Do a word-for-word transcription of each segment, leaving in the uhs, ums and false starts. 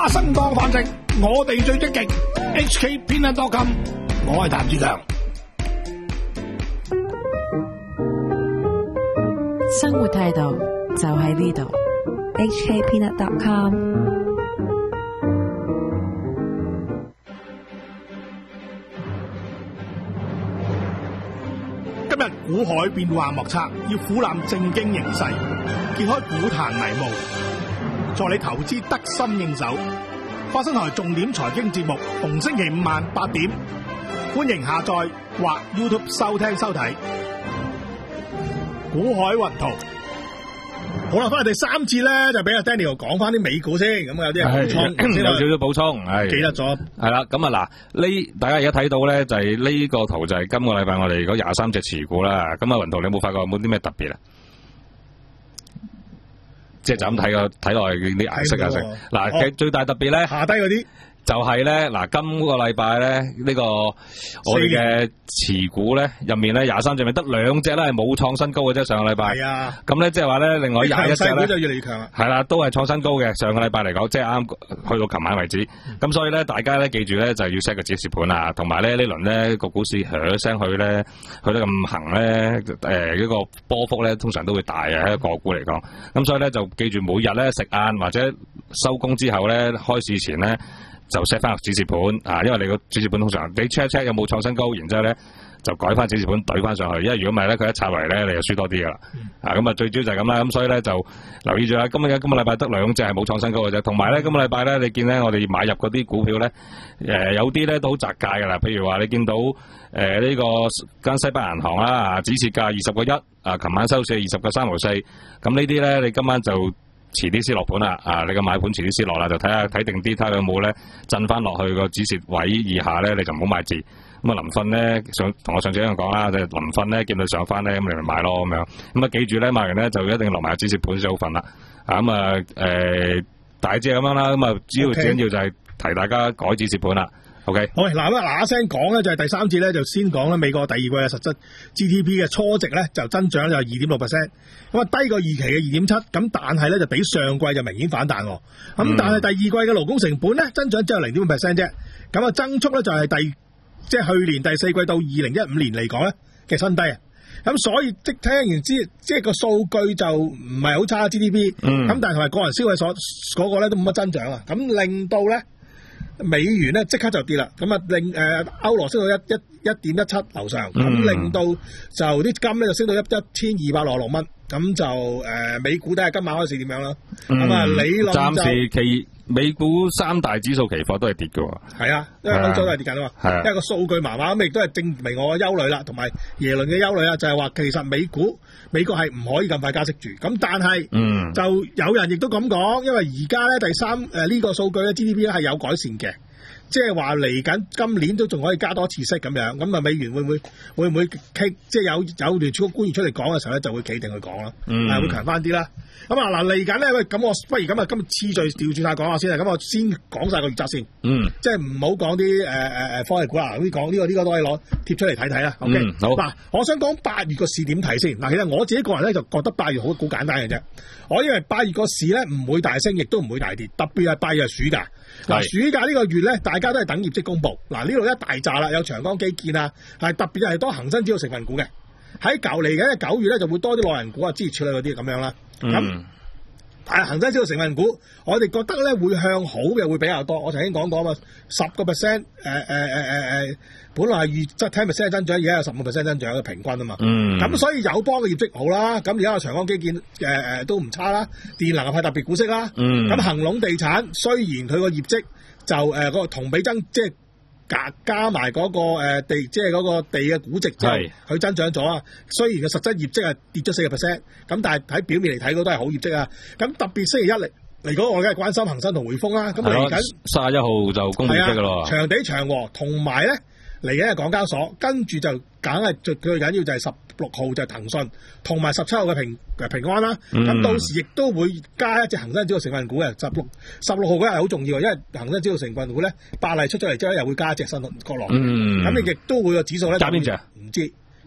花生當飯食，我哋最積極。H K Peanut dot com， 我係譚志強。 生活態度就喺呢度。 H K Peanut dot com。 今日股海變幻莫測，要俯瞰正經形勢，揭開股壇迷霧，助你投資得心應手。花生台重點財經節目，逢星期五晚八點，歡迎下載或 YouTube 收聽收睇。股海雲圖。好啦，翻嚟第三節咧，就俾阿 Daniel 講翻啲美股先，咁有啲人補充， 有少少補充，係記得咗， 係啦。咁啊嗱，呢大家而家睇到咧，就係呢個圖就係今個禮拜我哋嗰廿三隻持股啦。咁啊，雲圖你有冇發覺有冇啲咩特別啊？即係就咁睇個睇落去啲顏色啊，成嗱，其實最大特別咧， 下低嗰啲。 就係咧，嗱，今個禮拜咧，呢、這個我哋嘅持股咧入面咧，廿三隻咪得兩隻咧係冇創新高嘅啫，上個禮拜。係啊。咁咧即係話咧，另外廿一隻咧就越嚟越強啦。係啦，都係創新高嘅。上個禮拜嚟講，即係啱去到琴晚為止。咁、嗯、所以咧，大家咧記住咧，就要 set 個止蝕盤啊，同埋咧呢輪咧個股市響一聲去咧，去得咁行咧，誒、呃、呢個波幅咧通常都會大嘅喺個股嚟講。咁所以咧就記住每日咧食晏或者收工之後咧開市前咧。就 set 翻個止蝕盤啊，因為你個止蝕盤通常你 check check 有冇創新高，然之後咧就改翻止蝕盤懟翻上去，因為如果唔係咧佢一插嚟咧你就輸多啲噶啦。啊咁啊最主要就係咁啦，咁所以咧就留意住啦。今日今個禮拜得兩隻係冇創新高嘅啫，同埋咧今個禮拜咧你見咧我哋買入嗰啲股票咧，誒、呃、有啲咧都好窄界噶啦，譬如話你見到誒呢、呃這個間西北銀行啦，止蝕價二十個一，啊琴晚收市二十個三毫四，咁呢啲咧你今晚就。遲啲先落盤啦，啊！你個買盤遲啲先落啦，就睇下睇定啲，睇下有冇咧震翻落去個止蝕位以下咧，你就唔好買字。咁啊，臨瞓咧上同我上次一樣講啦，就係臨瞓咧見到上翻咧，咁你咪買咯咁樣。咁啊，記住咧買完咧就一定落埋止蝕盤先好瞓啦。啊咁啊誒，大致係咁樣啦。咁啊，主要最緊要就係提大家改止蝕盤啦。OK， 好嗱，咁嗱嗱聲講咧，就係第三節咧，就先講咧美國第二季嘅實質 G D P 嘅初值咧就增長就係二點六 percent， 咁啊低過預期嘅二點七，咁但係咧就比上季就明顯反彈，咁、嗯、但係第二季嘅勞工成本咧增長只有零點五 percent 啫，咁啊增速咧就係第即係去年第四季到二零一五年嚟講咧嘅新低啊，咁所以即聽完之即係個數據就唔係好差 G D P， 咁、嗯、但係同埋個人消費所嗰個咧都冇乜增長啊，咁令到咧。美元咧即刻就跌啦，咁啊令誒歐羅升到一一一點一七樓上，咁、嗯、令到就啲金咧就升到一一千二百六十六蚊，咁就誒、呃、美股睇下今晚開市點樣啦。咁、嗯、啊理論暫時期美股三大指數期貨都係跌嘅喎。係啊，因為歐洲都係跌緊啊嘛。因為個數據麻麻咁，亦都係證明我嘅憂慮啦，同埋耶倫嘅憂慮啦，就係、是、話其實美股美國係唔可以咁快加息住。咁但係、嗯、就有人亦都咁講，因為而家咧第三誒呢、呃這個數據咧 G D P 咧係有改善嘅。即係話嚟緊今年都仲可以加多次息咁樣，咁啊美元會唔會會唔會企？即係有有聯儲局官員出嚟講嘅時候咧，就會企定去講啦，嗯，係會強翻啲啦。咁啊嗱嚟緊咧，喂，咁我不如咁啊，今日次序調轉晒講下先啊。咁我先講晒個預測先，嗯，即係唔好講啲誒誒誒科技股啦，呢講呢個呢、呢個都可以攞貼出嚟睇睇啦。OK，嗯、好嗱，我想講八月個市點睇先嗱。其實我自己個人咧就覺得八月好好簡單嘅啫。我因為八月個市咧唔會大升，亦都唔會大跌，特別係八月係暑假。嗱，暑假呢個月咧，大家都係等業績公布。嗱，呢度一大紮啦，有長江基建啊，係特別係多恒生指數成分股嘅。喺舊嚟嘅九月咧，就會多啲內銀股啊、支持處理嗰啲咁樣啦。咁、嗯，但係恒生指數成分股，我哋覺得咧會向好嘅會比較多。我曾經講過啊嘛，十個 percent， 誒誒誒誒誒，本來係預即係十 percent 增長，而家有十五 percent 增長嘅平均啊嘛。嗯。咁所以友邦嘅業績好啦，咁而家有長江基建誒誒、呃、都唔差啦，電能係特別股息啦。嗯。咁恒隆地產雖然佢個業績就誒嗰、呃那個同比增，即係加加埋嗰、那個、呃、地，即係嗰個地嘅估值就佢增長咗啊。雖然個實質業績係跌咗四個 percent，咁但係喺表面嚟睇，嗰都係好業績啊。咁特別星期一嚟嚟講，我梗係關心恒生同匯豐啦。咁嚟緊三十一號就公布業績噶咯。長地長和同埋咧嚟緊係港交所，跟住就梗係最最緊要就係十六號就係騰訊，同埋十七號嘅平平安啦。咁、嗯、到時亦都會加一隻恒生指數成分股嘅十六十六號嗰日係好重要，因為恒生指數成分股咧，百麗出咗嚟之後又會加一隻新國內。咁、嗯、你亦都會個指數咧加邊隻？唔知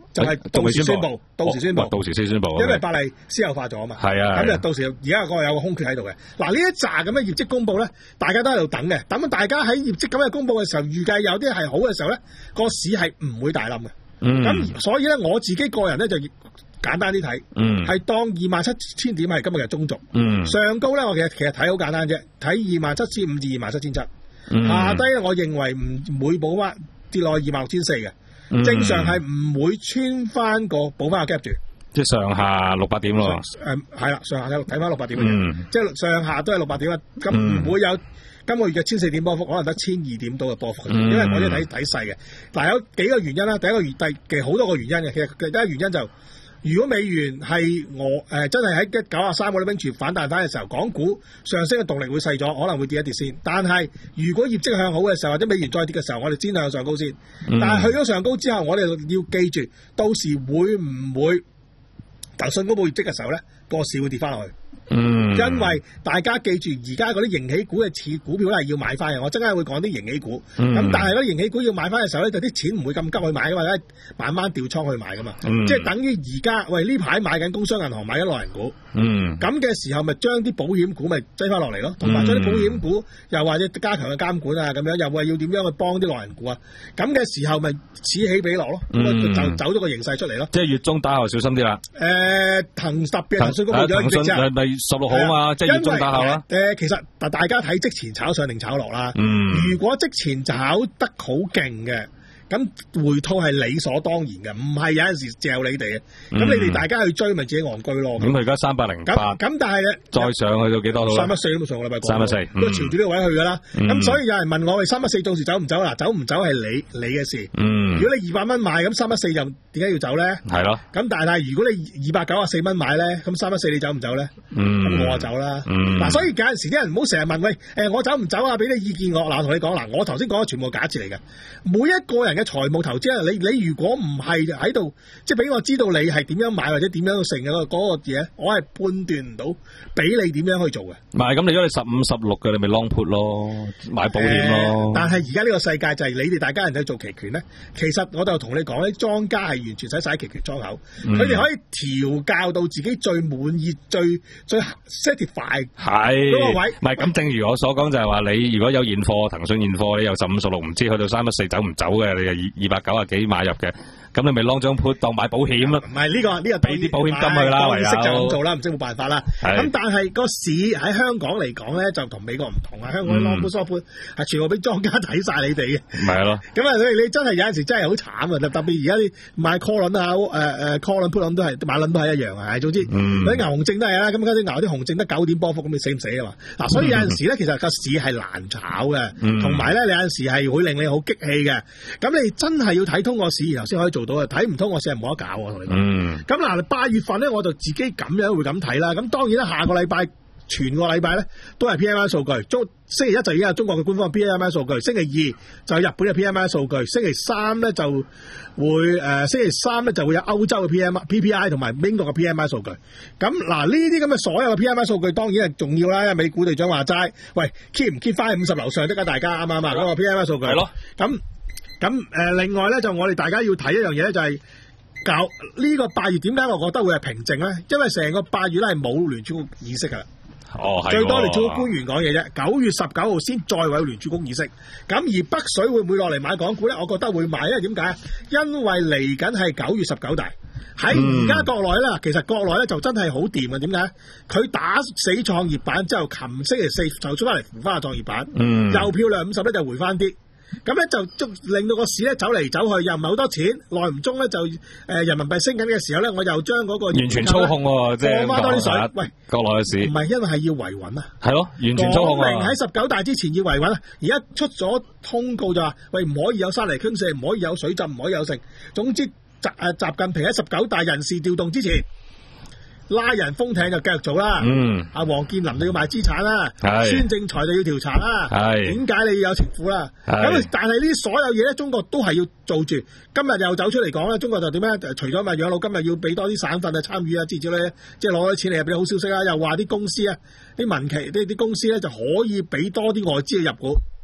就係到時宣佈，到時宣佈， 到時先宣佈， 因為百麗私有化咗啊嘛。 係啊， 咁就到時而家個有個空缺喺度嘅。嗱呢一紮咁嘅業績公佈咧，大家都喺度等嘅。等大家喺業績咁嘅公佈嘅時候，預計有啲係好嘅時候咧，個市係唔會大冧嘅。咁、嗯、所以咧，我自己個人咧就簡單啲睇，係、嗯、當二萬七千點係今日嘅中軸、嗯。上高咧，我其實其實睇好簡單啫，睇二萬七千五至二萬七千七。下低咧，我認為唔會補翻跌落去二萬六千四嘅。正常係唔會穿翻個補翻個 gap 住，即係上下六百點咯。誒係啦，上下睇翻六百點嘅、嗯，即係上下都係六百點啦。咁唔會有今個月嘅千四點波幅，可能得千二點到嘅波幅、嗯。因為我哋睇睇細嘅。嗱有幾個原因啦，第一個原第其好多個原因嘅。其實第一個原因就如果美元係我誒、呃、真係喺一九啊三嗰啲冰柱反彈翻嘅時候，港股上升嘅動力會細咗，可能會跌一跌先。但係如果業績向好嘅時候，或者美元再跌嘅時候，我哋先向上高先。嗯、但係去咗上高之後，我哋要記住，到時會唔會騰訊公布業績嘅時候咧，個市會跌翻落去。嗯，因為大家記住，而家嗰啲盈喜股嘅似股票咧係要買翻嘅。我陣間會講啲盈喜股，咁、嗯、但係嗰啲盈喜股要買翻嘅時候咧，就啲錢唔會咁急去買，或者慢慢調倉去買噶嘛。嗯、即係等於而家喂呢排買緊工商銀行買緊內銀股，嗯，咁嘅時候咪將啲保險股咪擠翻落嚟咯，同埋將啲保險股又或者加強嘅監管啊，咁樣又話要點樣去幫啲內銀股啊，咁嘅時候咪此起彼落咯，咁、嗯、就走咗個形勢出嚟咯。即係月中打後小心啲啦。誒、呃，騰特別騰訊公布咗業績之後係咪十六號啊嘛，即係月中打後啦。誒、呃，其實大家睇即前炒上定炒落啦。嗯。如果即前炒得好勁嘅，咁回吐係理所當然嘅，唔係有陣時嚼你哋嘅。咁、嗯、你哋大家去追咪自己戇居咯。咁佢而家三百零八。咁咁但係再上去到幾多？三一四咁上個禮拜講。三一四。都朝住呢個位去噶啦。咁、嗯、所以有人問我喂，三一四到時走唔走嗱？走唔走係你你嘅事。嗯。如果你二百蚊買，咁三一四就點解要走咧？係咯。咁但係如果你二百九十四蚊買咧，咁三一四你走唔走咧？嗯。咁我就走啦。嗯。嗱，所以有陣時啲人唔好成日問喂，誒我走唔走啊？俾啲意見我。嗱，同你講嗱，我頭先講嘅全部假設嚟嘅，每一個人嘅財務投資啊，你你如果唔係喺度，即係俾我知道你係點樣買或者點樣成嘅嗰個嘢，我係判斷唔到俾你點樣去做嘅。唔係咁，你如果你十五十六嘅，你咪 long put 咯，買保險咯。呃、但係而家呢個世界就係你哋大家人去做期權咧，其實我就同你講咧，莊家係完全使晒期權倉口，佢、嗯、哋可以調教到自己最滿意、最最 satisfy 係嗰個位。唔係咁，正如我所講就係話，你如果有現貨，騰訊現貨，你有十五十六，唔知去到三一四走唔走嘅，你就二二百九啊幾買入嘅。咁你咪 long 張 put 當買保險咯，唔係呢個呢、呢個俾啲保險金去啦，唯有識就咁做啦，唔識冇辦法啦。咁但係個市喺香港嚟講咧，就同美國唔同啊。香港啲 long put short put 係全部俾莊家睇晒你哋嘅，咪係咯。咁啊，你你真係有陣時真係好慘啊！特別而家啲買 call 輪啊，誒誒 call 輪 put 輪都係買輪都係一樣啊。總之嗰啲牛熊證都係啦，咁嗰啲牛啲熊證得九點波幅，咁你死唔死啊嘛？嗱，所以有陣時咧，其實個市係難炒嘅，同埋咧，你有陣時係會令你好激氣嘅。咁你真係要睇通個市，然後先可以做到啊！睇唔通我成日冇得搞喎，同你講。咁嗱，八月份咧，我就自己咁樣會咁睇啦。咁當然啦，下個禮拜全個禮拜咧都係 P M I 數據。中星期一就已經有中國嘅官方 P M I 數據，星期二就係日本嘅 P M I 數據，星期三咧就會誒、呃，星期三咧就會有歐洲嘅 P M I、P P I 同埋英國嘅 P M I 數據。咁嗱，呢啲咁嘅所有嘅 P M I 數據當然係重要啦。因為美股隊長話齋，喂 keep 唔 keep 翻喺五十樓上得㗎？大家啱唔啱啊？嗰個 P M I 數據係咯，咁。咁誒、呃，另外咧就我哋大家要睇一樣嘢咧，就係搞呢個八月點解我覺得會係平靜咧？因為成個八月咧係冇聯儲局議息噶啦，哦，最多聯儲局官員講嘢啫。九月十九號先再會有聯儲局議息。咁而北水會唔會落嚟買港股咧？我覺得會買，因為點解？因為嚟緊係九月十九大，喺而家國內咧，其實國內咧就真係好掂嘅。點解？佢打死創業板之後，琴星期四就出翻嚟扶翻個創業板，嗯，又漂亮五十咧就回翻啲。咁咧就就令到個市咧走嚟走去，又唔係好多錢，耐唔中咧就誒、呃、人民幣升緊嘅時候咧，我又將嗰個完全操控喎，即係放翻多啲水。喂，國內嘅市唔係因為係要維穩啊，係咯，完全操控啊！喺十九大之前要維穩啊，而家出咗通告就話，喂，唔可以有山泥傾瀉，唔可以有水浸，唔可以有剩。總之習誒習近平喺十九大人事調動之前，拉人封艇就繼續做啦。嗯，阿王健林你要賣資產啦，孫政才就要調查啦。係點解你要有情婦啦？咁但係呢啲所有嘢咧，中國都係要做住。今日又走出嚟講咧，中國就點咧？除咗咪養老，今日要俾多啲省份啊參與啊，之之類，即係攞啲錢嚟俾好消息啦。又話啲公司啊，啲民企啲啲公司咧就可以俾多啲外資去入股。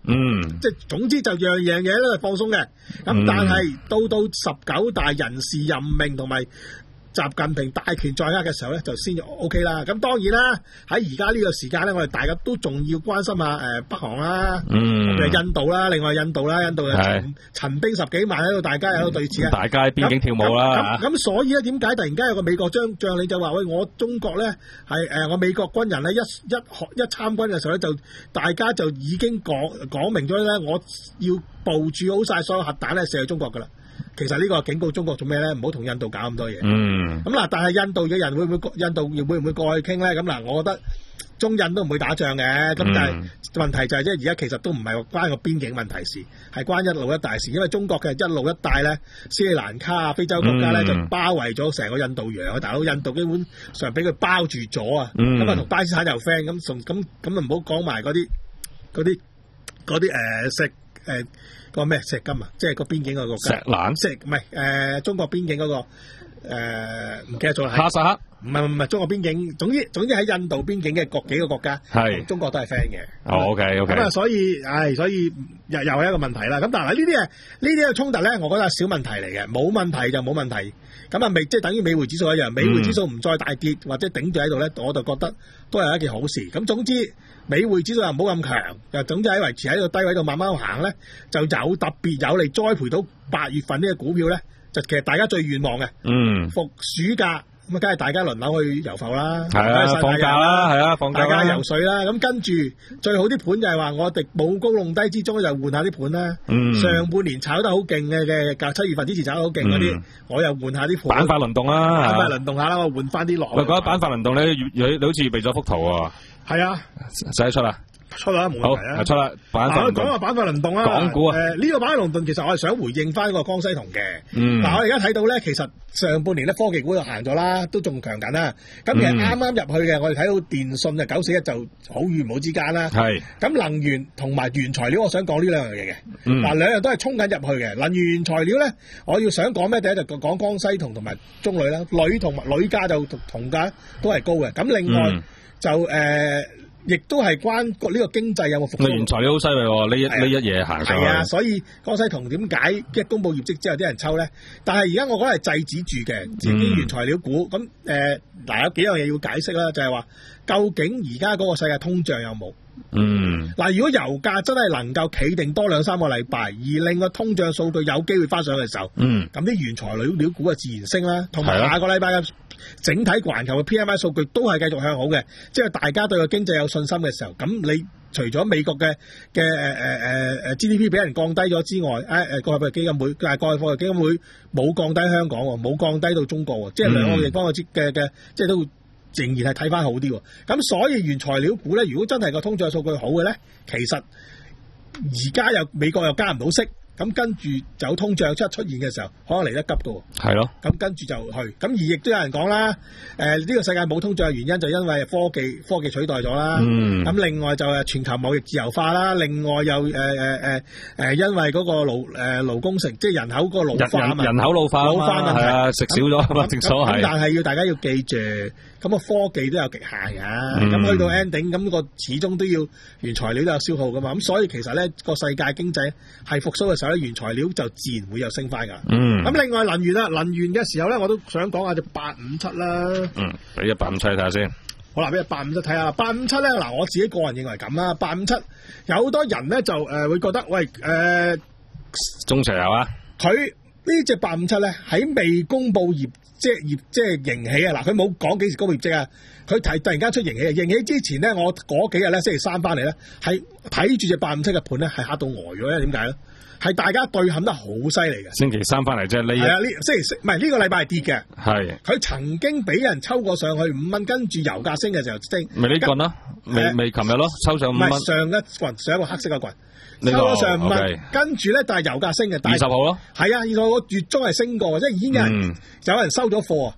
嗯， 即係總之就樣樣嘢咧放鬆嘅。咁、嗯、但係到到十九大人事任命同埋習近平大權在握嘅時候咧，就先 O K 啦。咁當然啦，喺而家呢個時間咧，我哋大家都仲要關心下誒北韓啦，嗯，印度啦，另外印度啦，印度嘅陳陳兵十幾萬喺度，大家喺度對峙啊， 大家喺邊境跳舞啦。 咁咁所以咧，點解突然間有個美國將將領就話喂，我中國咧係誒我美國軍人咧一一學一參軍嘅時候咧，就大家就已經講講明咗咧，我要部署好晒所有核彈咧射去中國噶啦。其實呢個警告中國做咩咧？唔好同印度搞咁多嘢。嗯。咁嗱，但係印度嘅人會唔會印度會唔會過去傾咧？咁嗱，我覺得中印都唔會打仗嘅。咁、嗯、但係問題就係即係而家其實都唔係關個邊境問題事，係關一路一帶事。因為中國嘅一路一帶咧，斯里蘭卡啊、非洲國家咧、嗯、就包圍咗成個印度洋。大佬印度基本上俾佢包住咗啊。咁啊同巴基斯坦又 friend，咁咁咁啊唔好講埋嗰啲嗰啲嗰啲誒石誒。呃個咩石金啊，即係個邊境嗰個石蘭石唔係誒中國邊境嗰、那個誒唔、呃、記得咗啦。哈薩克唔係唔係中國邊境，總之總之喺印度邊境嘅各幾個國家係中國都係 friend 嘅。 哦 OK OK。咁啊， 所以唉，所以又又係一個問題啦。咁但係呢啲係呢啲嘅衝突咧，我覺得係小問題嚟嘅，冇問題就冇問題。咁啊，未即係等於美匯指數一樣，美匯指數唔再大跌、嗯、或者頂住喺度咧，我就覺得都係一件好事。咁總之。美匯指數又唔好咁強，又總之喺維持喺個低位度慢慢行咧，就有特別有利栽培到八月份呢個股票咧，就其實大家最願望嘅。嗯。復暑假咁啊，梗係大家輪流去遊浮啦。係啊，放假啦，係啊，放假啦。大家游水啦，咁跟住最好啲盤就係話我哋冇高弄低之中就換下啲盤啦。嗯。上半年炒得好勁嘅嘅，隔七月份之前炒得好勁嗰啲，我又換下啲盤。板塊輪動啦，板塊輪動下啦，我換翻啲落。喂，講板塊輪動咧，你好似預備咗幅圖喎。係啊，使得出啦，出啦，冇問題啊，出啦。板塊講下板塊輪動啦，港股啊，誒、呃、呢、這個板塊輪動其實我係想回應翻個江西銅嘅。嗯，嗱我而家睇到咧，其實上半年咧科技股就行咗啦，都仲強緊啦。咁其實啱啱入去嘅，我哋睇到電信啊九四一就好與唔好之間啦。係。咁能源同埋原材料，我想講呢兩樣嘢嘅。嗯。嗱兩樣都係衝緊入去嘅。能源原材料咧，我要想講咩？第一就講江西銅同埋中鋁啦，鋁同埋鋁價就銅價都係高嘅。咁另外。嗯就誒，亦、呃、都係關個呢個經濟有冇復甦？原材料好犀利喎，呢一呢一嘢行上去。係啊，所以江西銅點解一公佈業績之後啲人抽咧？但係而家我覺得係制止住嘅，自己原材料股咁誒嗱，有幾樣嘢要解釋啦，就係、是、話究竟而家嗰個世界通脹有冇？嗯，嗱，如果油價真係能夠企定多兩三個禮拜，而令個通脹數據有機會翻上嘅時候，嗯，咁啲原材料料股啊自然升啦，同埋下個禮拜嘅整體環球嘅 P M I 數據都係繼續向好嘅，即係大家對個經濟有信心嘅時候，咁你除咗美國嘅嘅誒誒誒誒 G D P 俾人降低咗之外，誒誒國際貨幣基金會，但係國際貨幣基金會冇降低香港喎，冇降低到中國喎，即係兩個地方嘅嘅嘅，即係都。仍然係睇翻好啲喎，咁所以原材料股咧，如果真係個通脹數據好嘅咧，其實而家又美國又加唔到息，咁跟住有通脹出出現嘅時候，可能嚟得急㗎喎。係咯，咁跟住就去，咁而亦都有人講啦，誒、呃、呢、這個世界冇通脹嘅原因就因為科技科技取代咗啦。嗯。咁另外就係全球貿易自由化啦，另外又誒誒誒誒因為嗰個勞誒、呃、勞工成即係人口個老化啊嘛，人口老化老化問題啊，食少咗啊嘛，正所謂。咁但係要大家要記住。咁啊，科技都有極限㗎，咁、嗯、去到 ending，咁個始終都要原材料都有消耗㗎嘛，咁所以其實咧個世界經濟係復甦嘅時候咧，原材料就自然會有升翻㗎。嗯。咁另外能源啦，能源嘅時候咧，我都想講下隻八五七啦。嗯，俾一八五七睇下先。好啦，俾一八五七睇下，八五七咧嗱，我自己個人認為咁啦，八五七有好多人咧就誒、呃、會覺得喂誒、呃、中石油啊，佢呢隻八五七咧喺未公佈業。即係業即係盈喜啊！嗱，佢冇講幾時公佈業績啊，佢提突然間出盈喜啊！盈喜之前咧，我嗰幾日咧星期三翻嚟咧，係睇住隻八五七嘅盤咧，係嚇到呆咗咧。點解咧？係大家對撼得好犀利嘅。星期三翻嚟即係呢？係啊，呢星期四唔係呢個禮拜係跌嘅。係。佢曾經俾人抽過上去五蚊，跟住油價升嘅時候升。咪呢棍咯？未未琴日咯，抽上五蚊。唔係上一棍，上一個黑色嘅棍。收咗上五蚊， okay. 跟住咧，但係油價升嘅，二十號咯，係啊，二十號月中係升過，即係已經有人、嗯、有人收咗貨啊，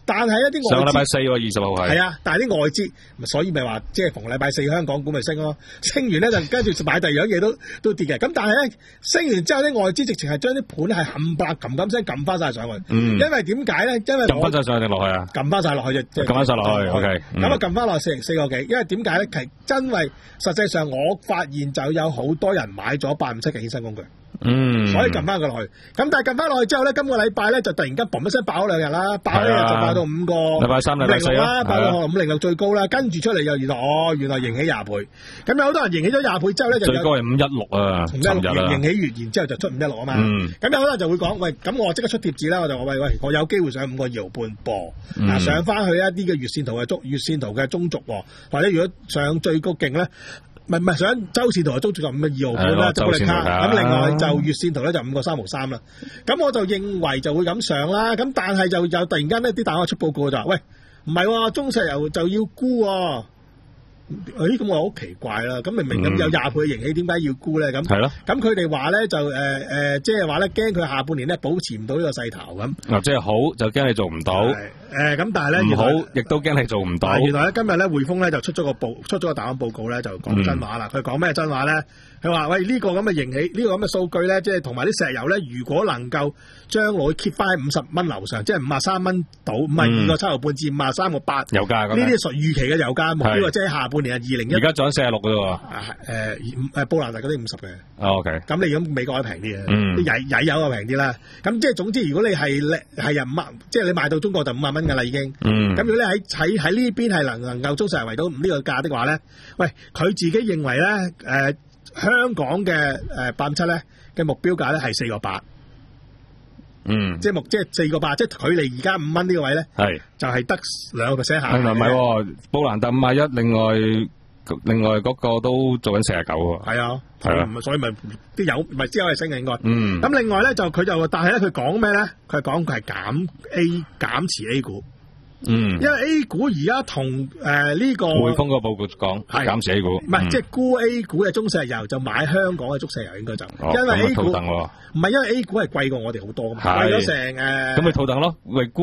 但係一啲外資上個禮拜四喎，二十號係。 係啊，但係啲外資，所以咪話即係逢禮拜四香港股咪升咯，升完咧就跟住買第二樣嘢都都跌嘅。咁但係咧升完之後啲外資直情係將啲盤係冚唪唥撳撳聲撳翻晒上去。嗯。因為點解咧？因為撳翻晒上去定落去啊？ 撳翻晒落去就撳翻晒落去。O K。 咁啊撳翻落去四四個幾？因為點解咧？係因為實際上我發現就有好多人買咗八五七嘅衍生工具。嗯，所以撳翻佢落去，咁但係撳翻落去之後咧，今個禮拜咧就突然間嘣一聲爆咗兩日啦，爆一日就爆到五個， 禮拜三、禮拜四啦， 爆到五零六最高啦，跟住出嚟又原來哦，原來盈起廿倍，咁有好多人盈起咗廿倍之後咧就最高係五一六啊， 尋日啦，盈起完然之後就出五一六啊嘛，咁、嗯、有好多人就會講喂，咁我即刻出貼紙啦，我就話喂喂，我有機會上五個二毫半播，嗱、嗯、上翻去一啲嘅月線圖嘅中月線圖嘅中軸，或者如果上最高勁咧。唔係唔係，上周線圖就中住就五個二毫半啦，就保力卡。咁另外就月線圖咧就五個三毫三啦。咁我就認為就會咁上啦。咁但係就有突然間呢啲大行出報告就話：喂，唔係喎，中石油就要沽喎。誒咁我好奇怪啦，咁明明咁有廿倍嘅盈喜，點解要沽咧？咁係咯，咁佢哋話咧就誒誒，即係話咧驚佢下半年咧保持唔到呢個勢頭咁。嗱，即係好就驚你做唔到，誒咁但係咧唔好，亦都驚你做唔到。原來咧今日咧匯豐咧就出咗個報，出咗個大行報告咧就講真話啦。佢講咩真話咧？佢話喂呢個咁嘅盈喜，呢個咁嘅數據咧，即係同埋啲石油咧，如果能夠將來 keep 翻喺五十蚊樓上，即係五十三蚊到，唔係二個七毫半至五十三個八油價咁。呢啲屬預期嘅油價目標，即係下半年係二零一。而家漲四十六嘅喎。誒誒布蘭特嗰啲五十嘅。O K。咁你咁美國係平啲嘅，啲曳曳油就平啲啦。咁即係總之，如果你係叻係人五，即係你賣到中國就五萬蚊㗎啦已經。嗯。咁如果你喺喺喺呢邊係能能夠中石油圍到呢個價的話咧，喂佢自己認為咧誒。呃香港嘅誒八五七咧嘅目標價咧係四個八，嗯，即係目即係四個八，即係距離而家五蚊呢個位咧，係就係得兩個 percent 下。唔係唔係，布蘭特五啊一，另外另外嗰個都做緊四十九喎。係啊，係啊，所以咪啲油咪之後係升嘅應該。嗯，咁另外咧就佢就但係咧佢講咩咧？佢係講佢係減 A 減持 A 股。嗯，因為 A 股而家同誒呢個匯豐個報告講係減持 A 股，唔係即係沽 A 股嘅中石油就買香港嘅中石油應該就，因為 A 股唔係因為 A 股係貴過我哋好多，貴咗成誒，咁咪套戥咯，為沽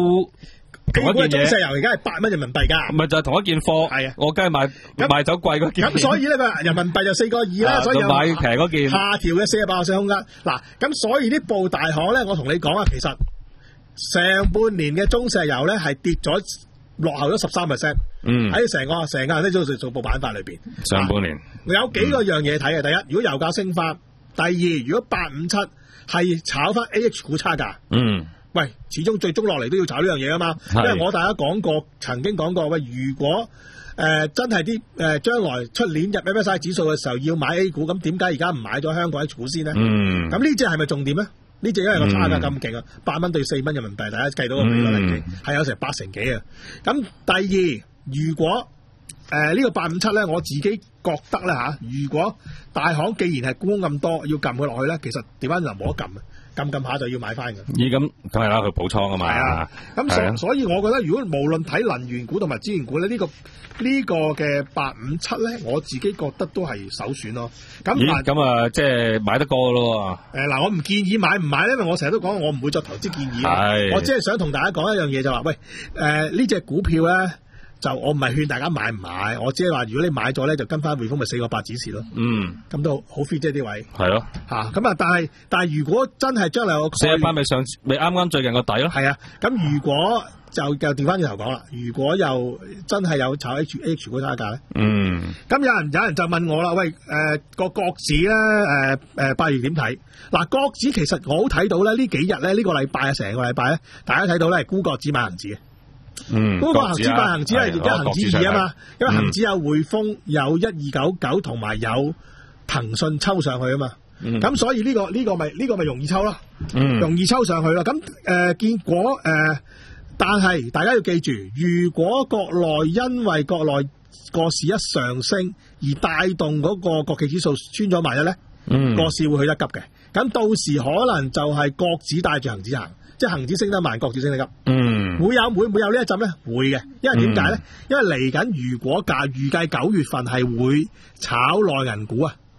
A 股嘅中石油而家係八蚊人民幣㗎，唔係就係同一件貨，係啊，我梗係買賣走貴嗰件，咁所以咧佢人民幣就四個二啦，所以買平嗰件下調嘅四十八個 percent 空間，嗱咁所以呢部大行咧，我同你講啊，其實。上半年嘅中石油咧係跌咗落後咗十三 percent，嗯，喺成個成個呢組做部板塊裏邊。上半年、啊、有幾個樣嘢睇嘅，第一，如果油價升翻；第二，如果八五七係炒翻 A H 股差價，嗯，喂，始終最終落嚟都要炒呢樣嘢啊嘛。因為我大家講過，曾經講過，喂，如果誒、呃、真係啲誒將來出年入 M S C I 指數嘅時候要買 A 股，咁點解而家唔買咗香港 H 股先呢？嗯，咁呢隻係咪重點咧？呢隻因為個差價咁勁啊，八蚊對四蚊人民幣，大家計到個比率嚟計，係、嗯、有成八成幾啊！咁第二，如果誒、呃這個、呢個八五七咧，我自己覺得咧嚇，如果大行既然係沽咁多，要撳佢落去咧，其實調翻就冇得撳嘅，撳撳下就要買翻嘅。咦？咁梗係啦，佢補倉啊嘛。係啊。咁所、啊、所以，我覺得如果無論睇能源股同埋資源股咧，呢、這個呢、這個嘅八五七咧，我自己覺得都係首選咯。咁咦？咁啊，即係買得過咯。誒嗱、呃，我唔建議買唔買咧，因為我成日都講我唔會作投資建議。係。我只係想同大家講一樣嘢就話、是，喂，誒呢隻股票咧。就我唔係勸大家買唔買，我只係話如果你買咗咧，就跟翻匯豐咪四個八指示咯。嗯，咁都好 fit 啫啲位。係咯，吓咁啊！但係但係如果真係將來我四個八咪上咪啱啱最近個底咯。係啊，咁如果就就調翻轉頭講啦，如果又真係有炒 H H 股差價咧，嗯，咁有人有人就問我啦，喂，誒、呃、個國指咧，誒誒八月點睇？嗱，國指其實我好睇到咧，呢幾日咧，呢、這個禮拜啊，成個禮拜咧，大家睇到咧係沽國指買恒指嘅。嗯，嗰個恒指買恒指係而家恒指二啊嘛，因為恒指有匯豐有一二九九同埋有騰訊抽上去啊嘛，咁、嗯、所以呢、這個呢、這個咪呢、這個咪容易抽咯，嗯，容易抽上去咯。咁誒、呃，結果誒、呃，但係大家要記住，如果國內因為國內個市一上升而帶動嗰個國企指數穿咗埋一咧，嗯，個市會去得急嘅。咁到時可能就係國指帶住恒指行。即係恒指升得慢，國指升得急。嗯，會有會唔會有呢一陣咧？會嘅，因為點解咧？因為嚟緊如果價預計九月份係會炒內銀股啊，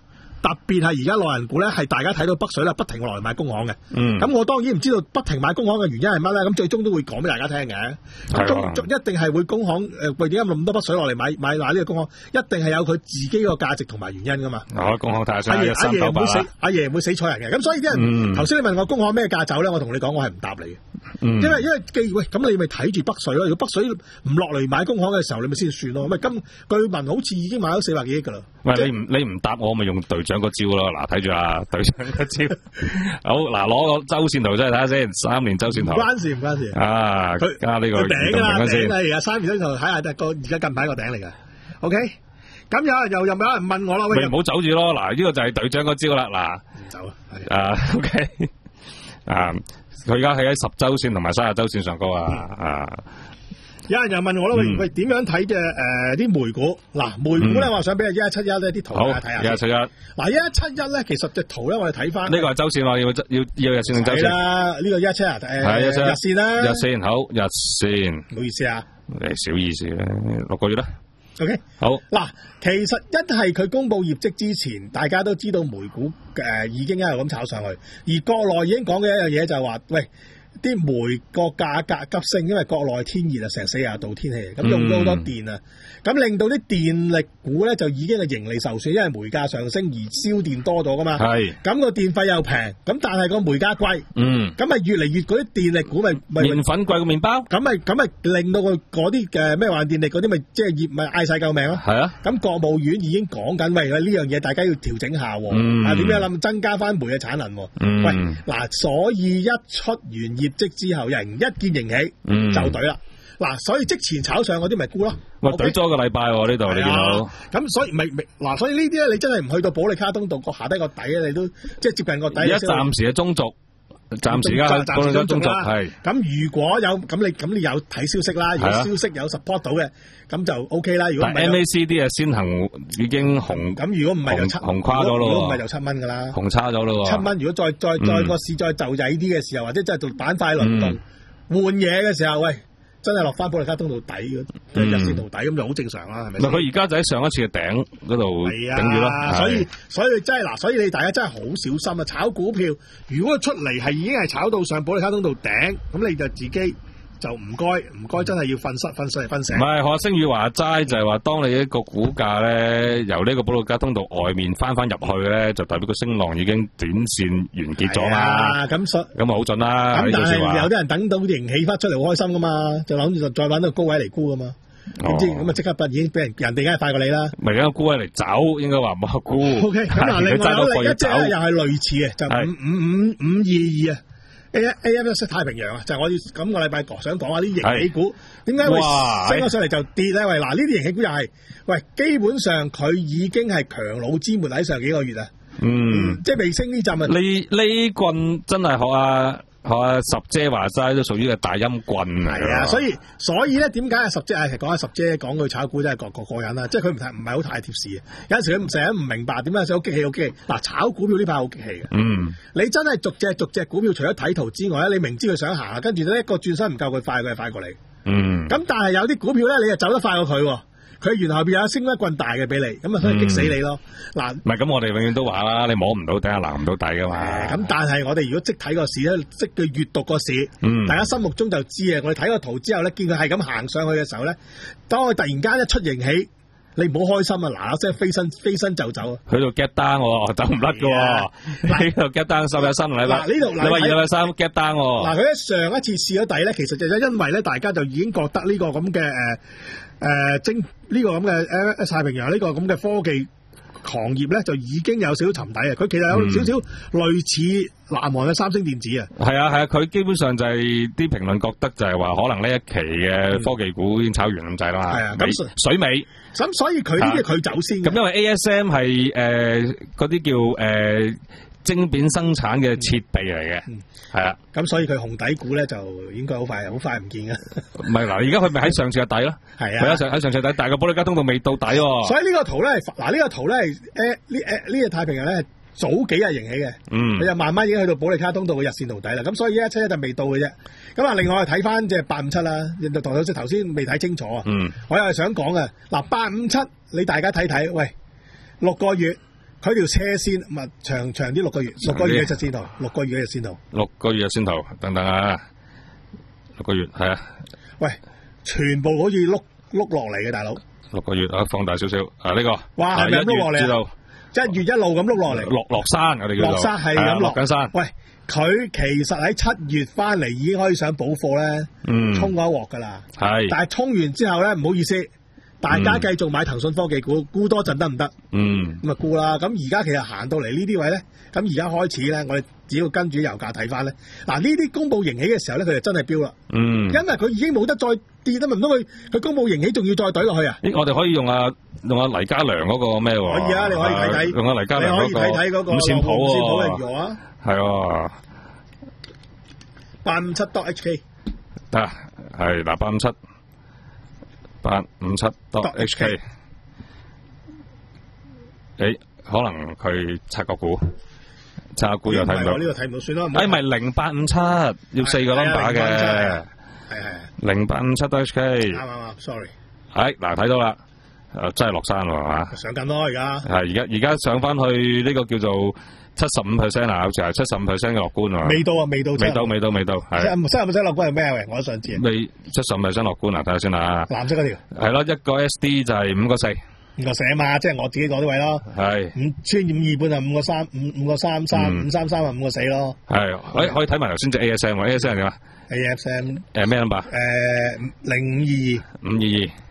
特別係而家內人股咧，係大家睇到北水咧不停落嚟買工行嘅。嗯。咁我當然唔知道不停買工行嘅原因係乜咧，咁最終都會講俾大家聽嘅。係。一定係會工行誒，為點解咁多北水落嚟買買買呢個工行？一定係有佢自己個價值同埋原因噶嘛。哦，工行太上一三九八啦。阿爺唔會死錯人嘅，咁所以啲人頭先你問我工行咩價走咧，我同你講我係唔答你嘅。嗯。因為因為既喂咁你咪睇住北水咯，如果北水唔落嚟買工行嘅時候，你咪先算咯。咪今據聞好似已經買咗四百幾億噶啦。喂，你唔你唔答我，咪用隊長個招咯。嗱，睇住啊，隊長個招。好，嗱，攞個周線圖出嚟睇下先，三年周線圖。唔關事，唔關事。啊，加呢個頂啦，頂啦，而家三年周線圖睇下，個而家近排個頂嚟噶。OK，咁有人又又有人問我啦，喂，唔好走住咯。嗱，呢個就係隊長個招啦。嗱，唔走啊。啊 ，OK，啊，佢而家係喺十周線同埋三十周線上高啊，啊。有人又問我啦，喂喂，點樣睇嘅誒啲煤股？嗱，煤股咧，我想俾阿一一七一呢啲圖大家睇下。一一七一，嗱，一一七一咧，其實隻圖咧，我哋睇翻。呢個係周線喎，要要要日線定周線？係啦，呢個一一七啊，誒日線啦。日線好，日線。唔好意思啊，誒小意思咧，六個月啦。OK，好。嗱，其實一係佢公布業績之前，大家都知道煤股誒已經一路咁炒上去，而國內已經講嘅一樣嘢就係話，喂。啲煤個價格急升，因為國內天熱啊，成四十度天氣，咁用咗好多電啊，咁、嗯、令到啲電力股咧就已經係盈利受損，因為煤價上升而燒電多咗噶嘛。係，咁個電費又平，咁但係個煤價貴，嗯，咁咪越嚟越嗰啲電力股咪咪麵粉貴過麵包，咁咪咁咪令到佢嗰啲嘅咩環電力嗰啲咪即係業咪嗌晒救命咯。係啊，咁國務院已經講緊，喂，呢樣嘢大家要調整下，嗯、啊點樣諗增加翻煤嘅產能？嗯、喂，嗱，所以一出完業績之後，人一見盈喜、嗯、就懟啦。嗱，所以即前炒上嗰啲咪沽咯。喂，懟咗一個禮拜喎，呢度你見到。咁所以咪咪嗱，所以呢啲咧，你真係唔去到保利卡通道個下低個底咧，你都即係接近個底。而家暫時嘅中軸，暫時而家暫時中軸係。咁如果有咁你咁你有睇消息啦，如果消息有 support 到嘅，咁就 OK 啦。如果唔係 M A C D 啊，先行已經紅。咁如果唔係就七紅跨咗咯。如果唔係就七蚊噶啦。紅差咗咯。七蚊，如果再再再個市再就曳啲嘅時候，或者真係做板塊輪動換嘢嘅時候，喂。真係落翻保利加通道底嘅，即係日線圖底咁就好正常啦，係咪？嗱，佢而家就喺上一次嘅頂嗰度頂住咯，所以所以真係嗱，所以你大家真係好小心啊！炒股票，如果出嚟係已經係炒到上保利加通道頂，咁你就自己就唔該唔該，真係要瞓失瞓睡瞓醒。唔係，學星宇話齋就係話，當你一個股價咧由呢個保利加通道外面翻翻入去咧，就代表個升浪已經短線完結咗啦。咁所咁啊好準啦。咁但係有啲人等到盈喜翻出嚟好開心噶嘛，就諗住就再揾到高位嚟沽噶嘛。點知咁啊即刻不已經俾人人哋梗係快過你啦。咪而家高位嚟走，應該話冇沽。O K，咁嗱，另外有另一隻又係類似嘅，就五五五五二二啊。A A M S 太平洋啊，就係、是、我要今個禮拜想講下啲盈喜股點解會升咗上嚟就跌咧？喂，嗱呢啲盈喜股又係喂，基本上佢已經係強弩之末喺上幾個月啊，嗯，嗯即係未升呢陣啊。呢呢棍真係學啊學啊十姐話齋都屬於個大陰棍嚟係啊，所以所以咧點解啊十姐啊講下十姐講佢炒股真係個個過癮啦，即係佢唔係唔係好太貼市啊。有陣時佢成日唔明白點解有時好激氣好激氣。嗱炒股票呢排好激氣嘅，嗯，你真係逐隻逐隻股票除咗睇圖之外咧，你明知佢想行，跟住咧一個轉身唔夠佢快，佢係快過你，嗯，咁但係有啲股票咧，你就走得快過佢。佢原後邊有一升一棍大嘅俾你，咁啊所以激死你咯。嗱、嗯，唔係咁，我哋永遠都話啦，你摸唔到頂，拿唔到底噶嘛。咁、嗯、但係我哋如果即睇個市咧，即佢閱讀個市，嗯、大家心目中就知啊。我哋睇個圖之後咧，見佢係咁行上去嘅時候咧，當佢突然間一出盈喜，你唔好開心啊！嗱嗱聲飛身飛身就走啊！去到 get down 喎，走唔甩嘅喎。呢度 get down 收咗三禮拜。嗱呢度你話二禮拜三 get down 喎。嗱佢喺上一次試咗底咧，其實就因為咧，大家就已經覺得呢個咁嘅誒。誒，精呢個咁嘅誒太平洋呢個咁嘅科技行業咧，就已經有少少沉底啊！佢其實有少少類似南韓嘅三星電子啊。係啊係啊，佢基本上就係啲評論覺得就係話，可能呢一期嘅科技股已經炒完咁滯啦。係啊，咁水尾。咁所以佢呢啲佢走先。咁因為 A S M 係誒嗰啲叫誒。呃晶片生產嘅設備嚟嘅，係、嗯、啊，咁所以佢紅底股咧就應該好快，好快唔見嘅。唔係嗱，而家佢咪喺上次嘅底咯，係啊，喺上喺上次底，但係個保利加通道未到底喎。所以呢個圖咧，嗱呢個圖咧，誒呢誒呢個太平洋咧早幾日迎起嘅，嗯，佢就慢慢已經去到保利加通道嘅日線圖底啦。咁所以一一七一就未到嘅啫。咁啊，另外睇翻即係八五七啦，唐老師頭先未睇清楚啊，嗯，我又係想講嘅，嗱八五七你大家睇睇，喂六個月。 佢條車線咪長長啲六個月，六個月嘅日線圖，六個月嘅日線圖， 六個月日線圖，等等啊，六個月係啊， 喂，全部好似碌碌落嚟嘅大佬， 六個月啊，放大少少啊呢個， 哇係咪碌落嚟？ 知道， 一月一路咁碌落嚟， 落落山我哋叫做， 落山係咁落緊山。 喂，佢其實喺七月翻嚟已經可以想補貨咧，嗯，衝嗰一鑊噶啦，係，但係衝完之後咧，唔好意思。大家繼續買騰訊科技股，沽多陣得唔得？嗯，咁啊沽啦。咁而家其實行到嚟呢啲位咧，咁而家開始咧，我哋只要跟住油價睇翻咧，嗱呢啲公佈盈喜嘅時候咧，佢就真係飆啦。嗯，因為佢已經冇得再跌啦嘛，唔通佢佢公佈盈喜仲要再懟落去啊？ 咦，我哋可以用啊用啊黎家良嗰個咩喎？ 可以啊，你可以睇睇。 用啊黎家良嗰個。 你可以睇睇嗰個五線譜五線譜係如何啊？ 係喎。 八五七 dot H K。 得，係嗱八五七。八五七 .H K， 誒，可能佢拆個股，拆個股又睇唔到。 呢個睇唔到，算啦。 誒，咪零八五七，要四個 number 嘅，係係零八五七 .H K。啱啱啱 ，sorry。 係嗱，睇到啦，誒，真係落山喎，係嘛？ 上緊咯，而家。 係而家而家上翻去呢個叫做七十五 percent 啊，好似係七十五 percent 嘅樂觀啊。 未到啊，未到。 未到，未到，未到。係。 七十五 percent 樂觀係咩啊？喂，我都想知。 未七十五 percent 樂觀啊，睇下先啊。 藍色嗰條。 係咯，一個 S D 就係五個四。 五個四啊嘛，即係我自己嗰啲位咯。係。五千五二半就五個三，五五個三三，五三三啊五個四咯。係，可以可以睇埋頭先隻 A S M，A S M 係點啊 ？A S M 誒咩 number？誒零五二二。五二二。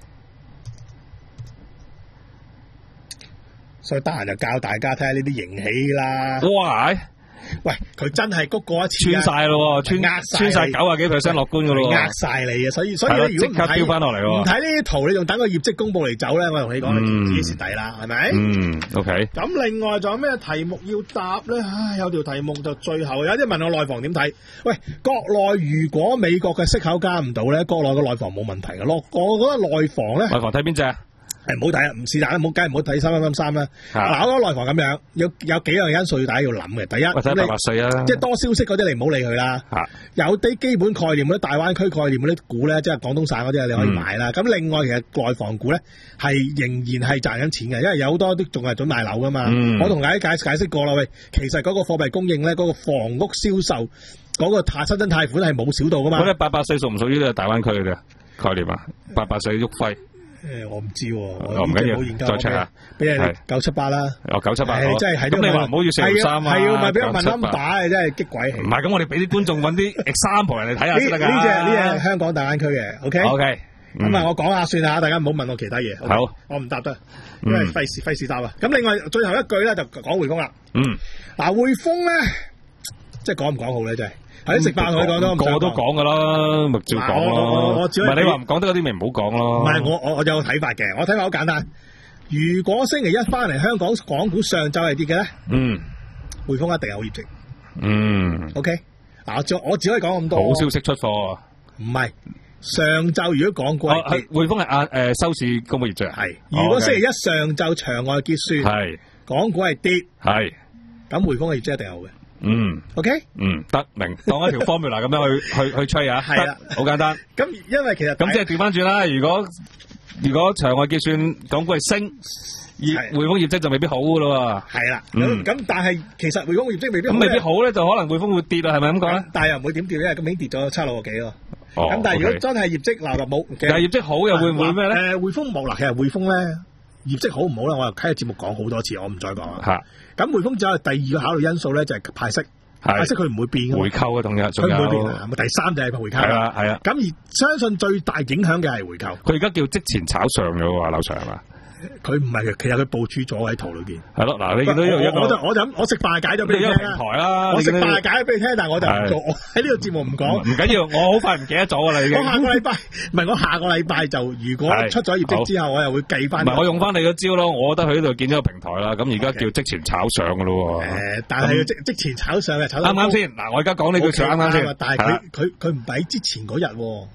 所以得閒就教大家睇下呢啲盈喜啦。哇！喂，佢真係谷過一次， 穿晒咯，穿穿晒九啊幾 percent 樂觀噶咯， 呃晒你啊！所以所以你如果唔睇飆翻落嚟， 唔睇呢啲圖，你仲等個業績公布嚟走咧，我同你講，你自己蝕底啦，係咪？嗯 ，OK。咁另外仲有咩題目要答咧？唉，有條題目就最後有啲問我內房點睇？喂，國內如果美國嘅息口加唔到咧，國內嘅內房冇問題嘅咯。我覺得內房咧，內房睇邊隻？係唔好睇啊！唔是但啦，唔好梗係唔好睇三三三三啦。嗱，我覺得內房咁樣，有有幾樣因素要大家要諗嘅。第一，睇八八四啊，即係多消息嗰啲，你唔好理佢啦。有啲基本概念嗰啲大灣區概念嗰啲股咧，即係廣東省嗰啲，你可以買啦。咁、嗯、另外其實內房股咧係仍然係賺緊錢嘅，因為有好多都仲係準賣樓噶嘛。嗯、我同大家解解釋過啦，喂，其實嗰個貨幣供應咧，嗰、嗰個房屋銷售嗰、嗰個貸新增貸款係冇少到噶嘛。嗰啲八八四屬唔屬於呢個大灣區嘅概念啊？八八四旭輝。誒，我唔知，我唔緊要，再 check 下，俾你九七八啦。哦，九七八，真係喺咁你話唔好要四六三啊？係要咪俾我問 number 啊？真係激鬼氣。唔係，咁我哋俾啲觀眾揾啲 example 人嚟睇下先得㗎。呢隻呢隻香港大灣區嘅 ，OK。OK。咁啊，我講下算啦，大家唔好問我其他嘢。好，我唔答得，因為費事費事答啊。咁另外最後一句咧就講匯豐啦。嗯。嗱，匯豐咧，即係講唔講好咧，真係。喺食飯同你講都，個個都講噶啦，咪照講咯。唔係你話唔講得嗰啲，咪唔好講咯。唔係我我我有個睇法嘅，我睇法好簡單。如果星期一翻嚟香港港股上晝係跌嘅咧，嗯，匯豐一定有業績。嗯 ，OK。嗱，我只我只可以講咁多。好消息出貨。唔係上晝如果港股係跌，匯豐係壓誒收市公布業績係。如果星期一上晝場外結算係港股係跌係，咁匯豐嘅業績一定有嘅。嗯 ，OK，嗯，得明，當一條 formula 咁樣去去去吹啊，係啦，好簡單。咁因為其實咁即係調翻轉啦，如果如果場外結算港股係升，業匯豐業績就未必好噶咯。係啦，咁咁但係其實匯豐業績未必咁未必好咧，就可能匯豐會跌啊，係咪咁講咧？但係又唔會點跌，因為咁已經跌咗七六個幾咯。哦，咁但係如果真係業績嗱就冇，但係業績好又會唔會咩咧？誒，匯豐冇啦，其實匯豐咧業績好唔好咧？我又睇個節目講好多次，我唔再講啦。吓。咁匯豐就係第二個考慮因素咧，就係派息，派息佢唔會變嘅，回購啊，同樣，佢唔會變啊。第三就係回購，係啊係啊。咁而相信最大影響嘅係回購。佢而家叫即前炒上咗喎，樓上係嘛？佢唔係嘅，其實佢部署咗喺圖裏邊。係咯，嗱，你見到呢度一個，我就我就我食飯解咗俾你聽啦。平台啦，我食飯解咗俾你聽，但係我就唔做，我喺呢個節目唔講。唔緊要，我好快唔記得咗啦已經。我下個禮拜，唔係我下個禮拜就如果出咗業績之後，我又會計翻。唔係我用翻你嗰招咯，我覺得佢呢度見咗個平台啦，咁而家叫即前炒上噶咯。誒，但係即即前炒上嘅炒啱啱先？嗱，我而家講呢句說啱啱先。但係佢佢佢唔喺之前嗰日。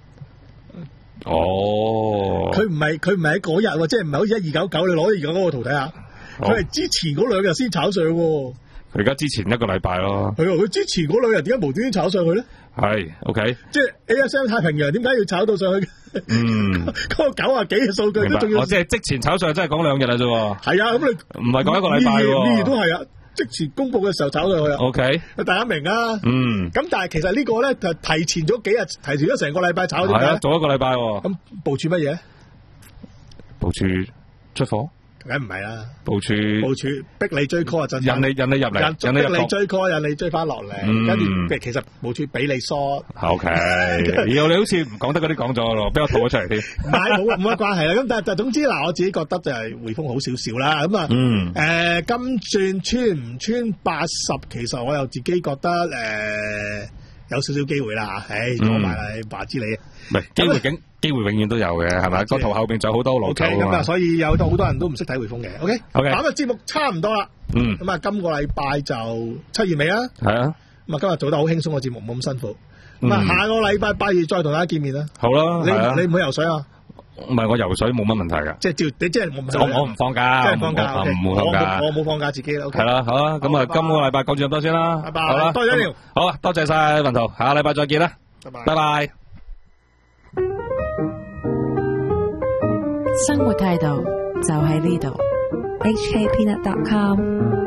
哦，佢唔係佢唔係喺嗰日，即係唔係好似一二九九你攞而家嗰個圖睇下，佢係之前嗰兩日先炒上。 佢而家之前一個禮拜咯。 係啊，佢之前嗰兩日點解無端端炒上去咧？ 係 ，OK。 即係 A S M 太平洋點解要炒到上去？ 嗯， 嗰個九啊幾嘅數據都仲要。 我即係即前炒上去，真係講兩日啦啫。 係啊，咁你唔係講一個禮拜喎。 呢都係啊，即前公布嘅時候炒上去啊。 OK， 大家明啊。 嗯。咁但係其實呢個咧就提前咗幾日，提前咗成個禮拜炒。 係啊，早一個禮拜。 咁部署乜嘢？ 部署出貨。 梗唔係啦， 部署部署逼你追 call 啊，真引你引你入嚟，引你逼你追 call，引你追翻落嚟，跟住其實部署俾你疏。O K， 以後你好似唔講得嗰啲講咗咯，俾我吐咗出嚟添。 唔係冇冇乜關係啦，咁但係總之嗱，我自己覺得就係匯豐好少少啦，咁啊， 嗯， 誒金轉穿唔穿八十，其實我又自己覺得誒有少少機會啦，唉，講埋啦，話知你。 唔係機會景。機會永遠都有嘅，係咪？個圖後邊仲有好多路走咁啊，所以有好多人都唔識睇匯豐嘅。O K，O K，咁啊，節目差唔多啦。 嗯。 咁啊，今個禮拜就七月尾啊。係啊。咁啊，今日做得好輕鬆嘅節目，冇咁辛苦。咁啊，下個禮拜八月再同大家見面啦。 好啦。 你你唔會游水啊？ 唔係，我游水冇乜問題㗎。即係照你即係我我唔放假， 即係放假， 唔冇放假。 我冇放假自己啦。 係啦，好啦，咁啊，今個禮拜講住咁多先啦。 拜拜。 好啦， 多謝你。 好啊，多謝晒文圖，下個禮拜再見啦。 拜拜。 拜拜。 生活態度就喺呢度。 H K Peanut dot com